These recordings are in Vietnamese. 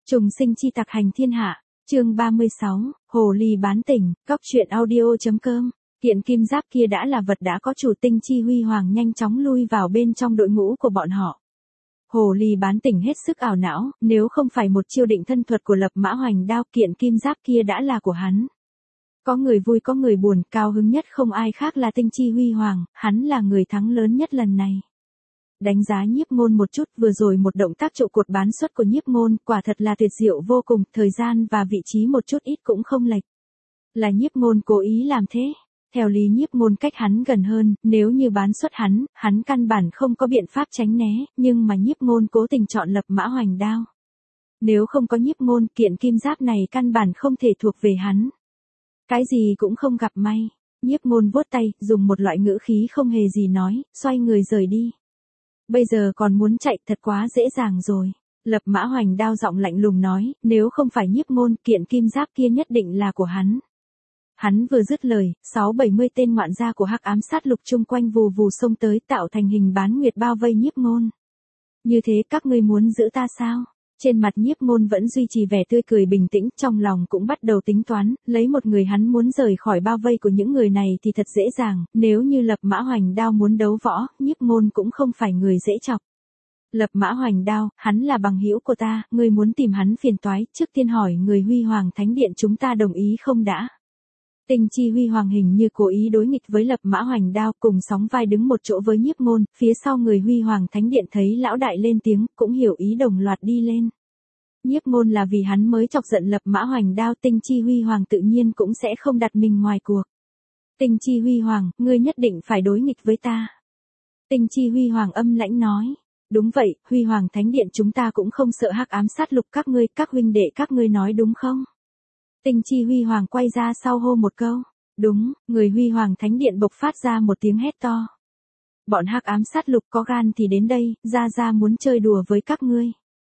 Trùng sinh chi tặc hành thiên hạ, chương 36, Hồ ly bán tỉnh, góc truyện audio.com. Kiện kim giáp kia đã là vật đã có chủ, Tinh Chi Huy Hoàng nhanh chóng lui vào bên trong đội ngũ của bọn họ. Hồ ly bán tỉnh hết sức ảo não, nếu không phải một chiêu định thân thuật của Lập Mã Hoành Đao, kiện kim giáp kia đã là của hắn. Có người vui có người buồn, cao hứng nhất không ai khác là Tinh Chi Huy Hoàng, hắn là người thắng lớn nhất lần này. Đánh giá Nhiếp Ngôn một chút, vừa rồi một động tác trụ cột bán xuất của Nhiếp Ngôn quả thật là tuyệt diệu vô cùng, thời gian và vị trí một chút ít cũng không lệch. Là Nhiếp Ngôn cố ý làm thế. Theo lý Nhiếp Ngôn cách hắn gần hơn, nếu như bán xuất hắn căn bản không có biện pháp tránh né, nhưng mà Nhiếp Ngôn cố tình chọn Lập Mã Hoành Đao. Nếu không có Nhiếp Ngôn, kiện kim giáp này căn bản không thể thuộc về hắn. Cái gì cũng không gặp may. Nhiếp Ngôn vuốt tay, dùng một loại ngữ khí không hề gì nói, xoay người rời đi. Bây giờ còn muốn chạy, thật quá dễ dàng rồi. Lập Mã Hoành Đao giọng lạnh lùng nói, nếu không phải Nhiếp Ngôn, kiện kim giáp kia nhất định là của hắn. Hắn vừa dứt lời, 60-70 tên ngoạn gia của Hắc Ám Sát Lục chung quanh vù vù xông tới, tạo thành hình bán nguyệt bao vây Nhiếp Ngôn. Như thế các ngươi muốn giữ ta sao? Trên mặt Nhiếp Ngôn vẫn duy trì vẻ tươi cười bình tĩnh, trong lòng cũng bắt đầu tính toán, lấy một người hắn muốn rời khỏi bao vây của những người này thì thật dễ dàng, nếu như Lập Mã Hoành Đao muốn đấu võ, Nhiếp Ngôn cũng không phải người dễ chọc. Lập Mã Hoành Đao, hắn là bằng hữu của ta, ngươi muốn tìm hắn phiền toái, trước tiên hỏi người Huy Hoàng Thánh Điện chúng ta đồng ý không đã. Tinh Chi Huy Hoàng hình như cố ý đối nghịch với Lập Mã Hoành Đao, cùng sóng vai đứng một chỗ với Nhiếp Ngôn, phía sau người Huy Hoàng Thánh Điện thấy lão đại lên tiếng, cũng hiểu ý đồng loạt đi lên. Nhiếp Ngôn là vì hắn mới chọc giận Lập Mã Hoành Đao, Tinh Chi Huy Hoàng tự nhiên cũng sẽ không đặt mình ngoài cuộc. Tinh Chi Huy Hoàng, ngươi nhất định phải đối nghịch với ta. Tinh Chi Huy Hoàng âm lãnh nói. Đúng vậy, Huy Hoàng Thánh Điện chúng ta cũng không sợ Hắc Ám Sát Lục các ngươi, các huynh đệ các ngươi nói đúng không? Tinh Chi Huy Hoàng quay ra sau hô một câu. Đúng, người Huy Hoàng Thánh Điện bộc phát ra một tiếng hét to. Bọn Hắc Ám Sát Lục có gan thì đến đây, ra muốn chơi đùa với các ngươi.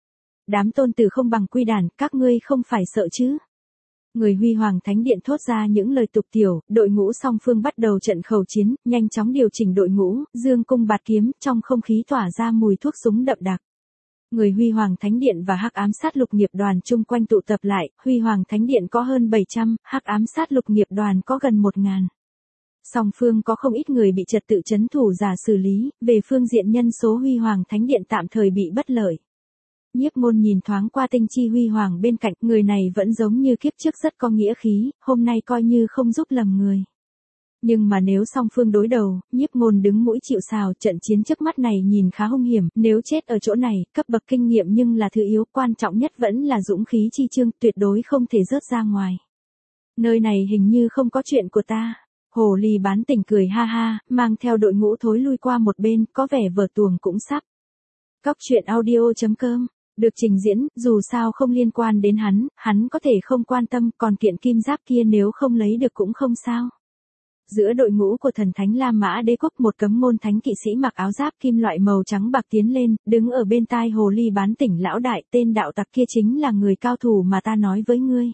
Đám tôn tử không bằng quy đàn, các ngươi không phải sợ chứ? Người Huy Hoàng Thánh Điện thốt ra những lời tục tiểu, đội ngũ song phương bắt đầu trận khẩu chiến, nhanh chóng điều chỉnh đội ngũ, dương cung bạt kiếm, trong không khí tỏa ra mùi thuốc súng đậm đặc. Người Huy Hoàng Thánh Điện và Hắc Ám Sát Lục nghiệp đoàn chung quanh tụ tập lại, Huy Hoàng Thánh Điện có hơn 700, Hắc Ám Sát Lục nghiệp đoàn có gần 1000. Song phương có không ít người bị trật tự trấn thủ giả xử lý, về phương diện nhân số Huy Hoàng Thánh Điện tạm thời bị bất lợi. Nhiếp Ngôn nhìn thoáng qua Tinh Chi Huy Hoàng bên cạnh, người này vẫn giống như kiếp trước rất có nghĩa khí, hôm nay coi như không giúp lầm người. Nhưng mà nếu song phương đối đầu, Nhiếp Ngôn đứng mũi chịu sào, trận chiến trước mắt này nhìn khá hung hiểm, nếu chết ở chỗ này, cấp bậc kinh nghiệm nhưng là thứ yếu, quan trọng nhất vẫn là dũng khí chi chương, tuyệt đối không thể rớt ra ngoài. Nơi này hình như không có chuyện của ta. Hồ ly bán tỉnh cười ha ha, mang theo đội ngũ thối lui qua một bên, có vẻ vở tuồng cũng sắp. Góc truyện audio.com. Được trình diễn, dù sao không liên quan đến hắn có thể không quan tâm, còn kiện kim giáp kia nếu không lấy được cũng không sao. Giữa đội ngũ của thần thánh La Mã Đế quốc, một cấm môn thánh kỵ sĩ mặc áo giáp kim loại màu trắng bạc tiến lên, đứng ở bên tai hồ ly bán tỉnh lão đại, tên đạo tặc kia chính là người cao thủ mà ta nói với ngươi.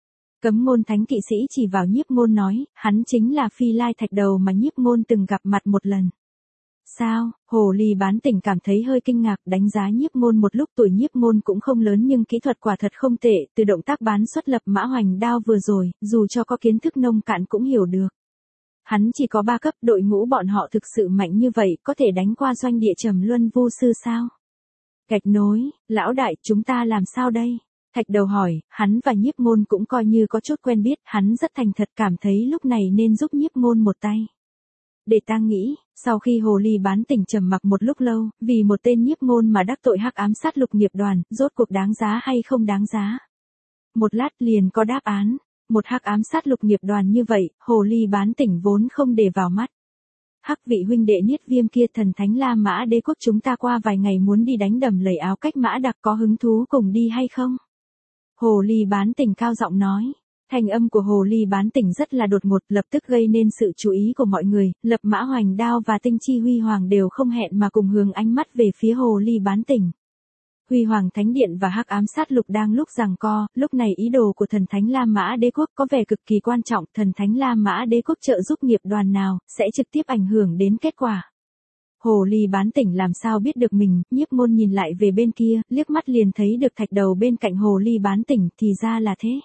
Cấm môn thánh kỵ sĩ chỉ vào Nhiếp Ngôn nói, hắn chính là Phi Lai Thạch Đầu mà Nhiếp Ngôn từng gặp mặt một lần. Sao? Hồ ly bán tỉnh cảm thấy hơi kinh ngạc, đánh giá Nhiếp Ngôn một lúc, tuổi Nhiếp Ngôn cũng không lớn nhưng kỹ thuật quả thật không tệ, từ động tác bán xuất Lập Mã Hoành Đao vừa rồi, dù cho có kiến thức nông cạn cũng hiểu được. Hắn chỉ có 3 cấp, đội ngũ bọn họ thực sự mạnh như vậy, có thể đánh qua doanh địa Trầm Luân Vu Sư sao? Gạch nối, lão đại, chúng ta làm sao đây? Thạch Đầu hỏi, hắn và Nhiếp Ngôn cũng coi như có chút quen biết, hắn rất thành thật cảm thấy lúc này nên giúp Nhiếp Ngôn một tay. Để ta nghĩ, sau khi hồ ly bán tỉnh trầm mặc một lúc lâu, vì một tên Nhiếp Ngôn mà đắc tội Hắc Ám Sát Lục nghiệp đoàn, rốt cuộc đáng giá hay không đáng giá? Một lát liền có đáp án. Một Hắc Ám Sát Lục nghiệp đoàn như vậy, hồ ly bán tỉnh vốn không để vào mắt. Hắc vị huynh đệ Niết Viêm kia, thần thánh La Mã Đế quốc chúng ta qua vài ngày muốn đi đánh Đầm Lầy Áo Cách Mã Đặc, có hứng thú cùng đi hay không? Hồ ly bán tỉnh cao giọng nói. Thanh âm của hồ ly bán tỉnh rất là đột ngột, lập tức gây nên sự chú ý của mọi người, Lập Mã Hoành Đao và Tinh Chi Huy Hoàng đều không hẹn mà cùng hướng ánh mắt về phía hồ ly bán tỉnh. Huy Hoàng Thánh Điện và Hắc Ám Sát Lục đang lúc giằng co, lúc này ý đồ của thần thánh La Mã Đế quốc có vẻ cực kỳ quan trọng, thần thánh La Mã Đế quốc trợ giúp nghiệp đoàn nào, sẽ trực tiếp ảnh hưởng đến kết quả. Hồ ly bán tỉnh làm sao biết được mình, Nhiếp Môn nhìn lại về bên kia, liếc mắt liền thấy được thạch đầu bên cạnh hồ ly bán tỉnh, thì ra là thế.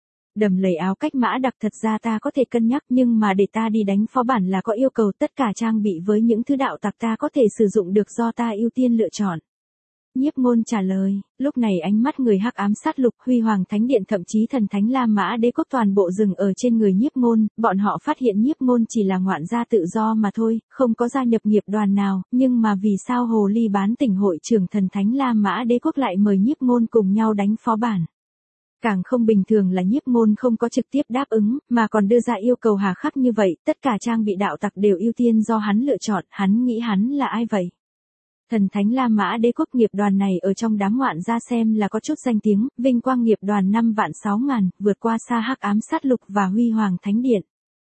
Đầm lầy áo cách mã đặc, thật ra ta có thể cân nhắc, nhưng mà để ta đi đánh phó bản là có yêu cầu tất cả trang bị với những thứ đạo tặc ta có thể sử dụng được do ta ưu tiên lựa chọn. Nhiếp Môn trả lời, lúc này ánh mắt người hắc ám sát lục, Huy Hoàng Thánh Điện thậm chí thần thánh La Mã Đế quốc toàn bộ dừng ở trên người Nhiếp Môn, bọn họ phát hiện Nhiếp Môn chỉ là ngoạn gia tự do mà thôi, không có gia nhập nghiệp đoàn nào, nhưng mà vì sao hồ ly bán tỉnh hội trưởng thần thánh La Mã Đế quốc lại mời Nhiếp Môn cùng nhau đánh phó bản. Càng không bình thường là Nhiếp Môn không có trực tiếp đáp ứng, mà còn đưa ra yêu cầu hà khắc như vậy, tất cả trang bị đạo tặc đều ưu tiên do hắn lựa chọn, hắn nghĩ hắn là ai vậy? Thần thánh La Mã Đế quốc nghiệp đoàn này ở trong đám ngoạn gia xem là có chút danh tiếng, vinh quang nghiệp đoàn 5.600.000, vượt qua xa hắc ám sát lục và Huy Hoàng Thánh Điện.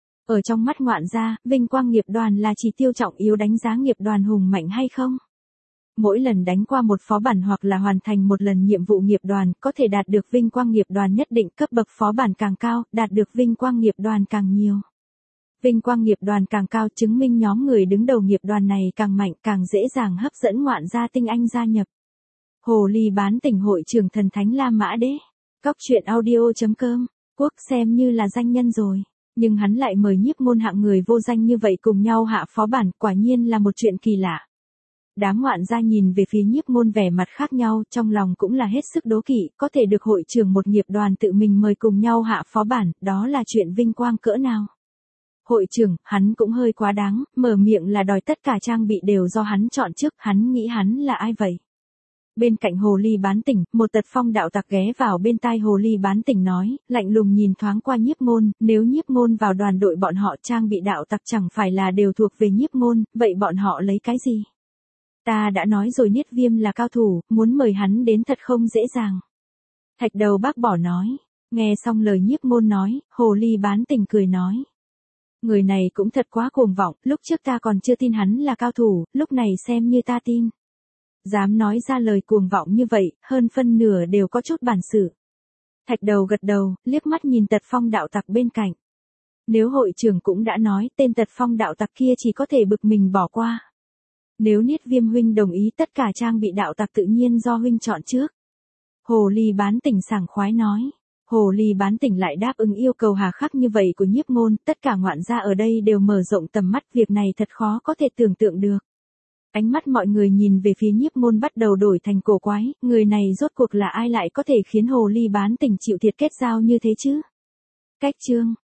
Ở trong mắt ngoạn gia, vinh quang nghiệp đoàn là chỉ tiêu trọng yếu đánh giá nghiệp đoàn hùng mạnh hay không? Mỗi lần đánh qua một phó bản hoặc là hoàn thành một lần nhiệm vụ nghiệp đoàn, có thể đạt được vinh quang nghiệp đoàn nhất định, cấp bậc phó bản càng cao, đạt được vinh quang nghiệp đoàn càng nhiều. Vinh quang nghiệp đoàn càng cao chứng minh nhóm người đứng đầu nghiệp đoàn này càng mạnh, càng dễ dàng hấp dẫn ngoạn gia tinh anh gia nhập. Hồ ly bán tỉnh hội trưởng thần thánh La Mã Đế. Cóc truyện audio.com. Quốc xem như là danh nhân rồi, nhưng hắn lại mời Nhiếp Môn hạng người vô danh như vậy cùng nhau hạ phó bản, quả nhiên là một chuyện kỳ lạ. Đám ngoạn gia nhìn về phía Nhiếp Môn vẻ mặt khác nhau, trong lòng cũng là hết sức đố kỵ, có thể được hội trưởng một nghiệp đoàn tự mình mời cùng nhau hạ phó bản, đó là chuyện vinh quang cỡ nào. Hội trưởng, hắn cũng hơi quá đáng, mở miệng là đòi tất cả trang bị đều do hắn chọn trước, hắn nghĩ hắn là ai vậy? Bên cạnh hồ ly bán tỉnh, một tật phong đạo tặc ghé vào bên tai hồ ly bán tỉnh nói, lạnh lùng nhìn thoáng qua Nhiếp Môn, nếu Nhiếp Môn vào đoàn đội bọn họ trang bị đạo tặc chẳng phải là đều thuộc về Nhiếp Môn, vậy bọn họ lấy cái gì? Ta đã nói rồi Niết Viêm là cao thủ, muốn mời hắn đến thật không dễ dàng. Thạch đầu bác bỏ nói, nghe xong lời Nhiếp Môn nói, hồ ly bán tỉnh cười nói. Người này cũng thật quá cuồng vọng, lúc trước ta còn chưa tin hắn là cao thủ, lúc này xem như ta tin. Dám nói ra lời cuồng vọng như vậy, hơn phân nửa đều có chút bản sự. Thạch đầu gật đầu, liếc mắt nhìn tật phong đạo tặc bên cạnh. Nếu hội trưởng cũng đã nói, tên tật phong đạo tặc kia chỉ có thể bực mình bỏ qua. Nếu Niết Viêm huynh đồng ý tất cả trang bị đạo tặc tự nhiên do huynh chọn trước. Hồ ly bán tỉnh sảng khoái nói. Hồ ly bán tỉnh lại đáp ứng yêu cầu hà khắc như vậy của Nhiếp Môn, tất cả ngoạn gia ở đây đều mở rộng tầm mắt, việc này thật khó có thể tưởng tượng được. Ánh mắt mọi người nhìn về phía Nhiếp Môn bắt đầu đổi thành cổ quái, người này rốt cuộc là ai lại có thể khiến hồ ly bán tỉnh chịu thiệt kết giao như thế chứ? Cách chương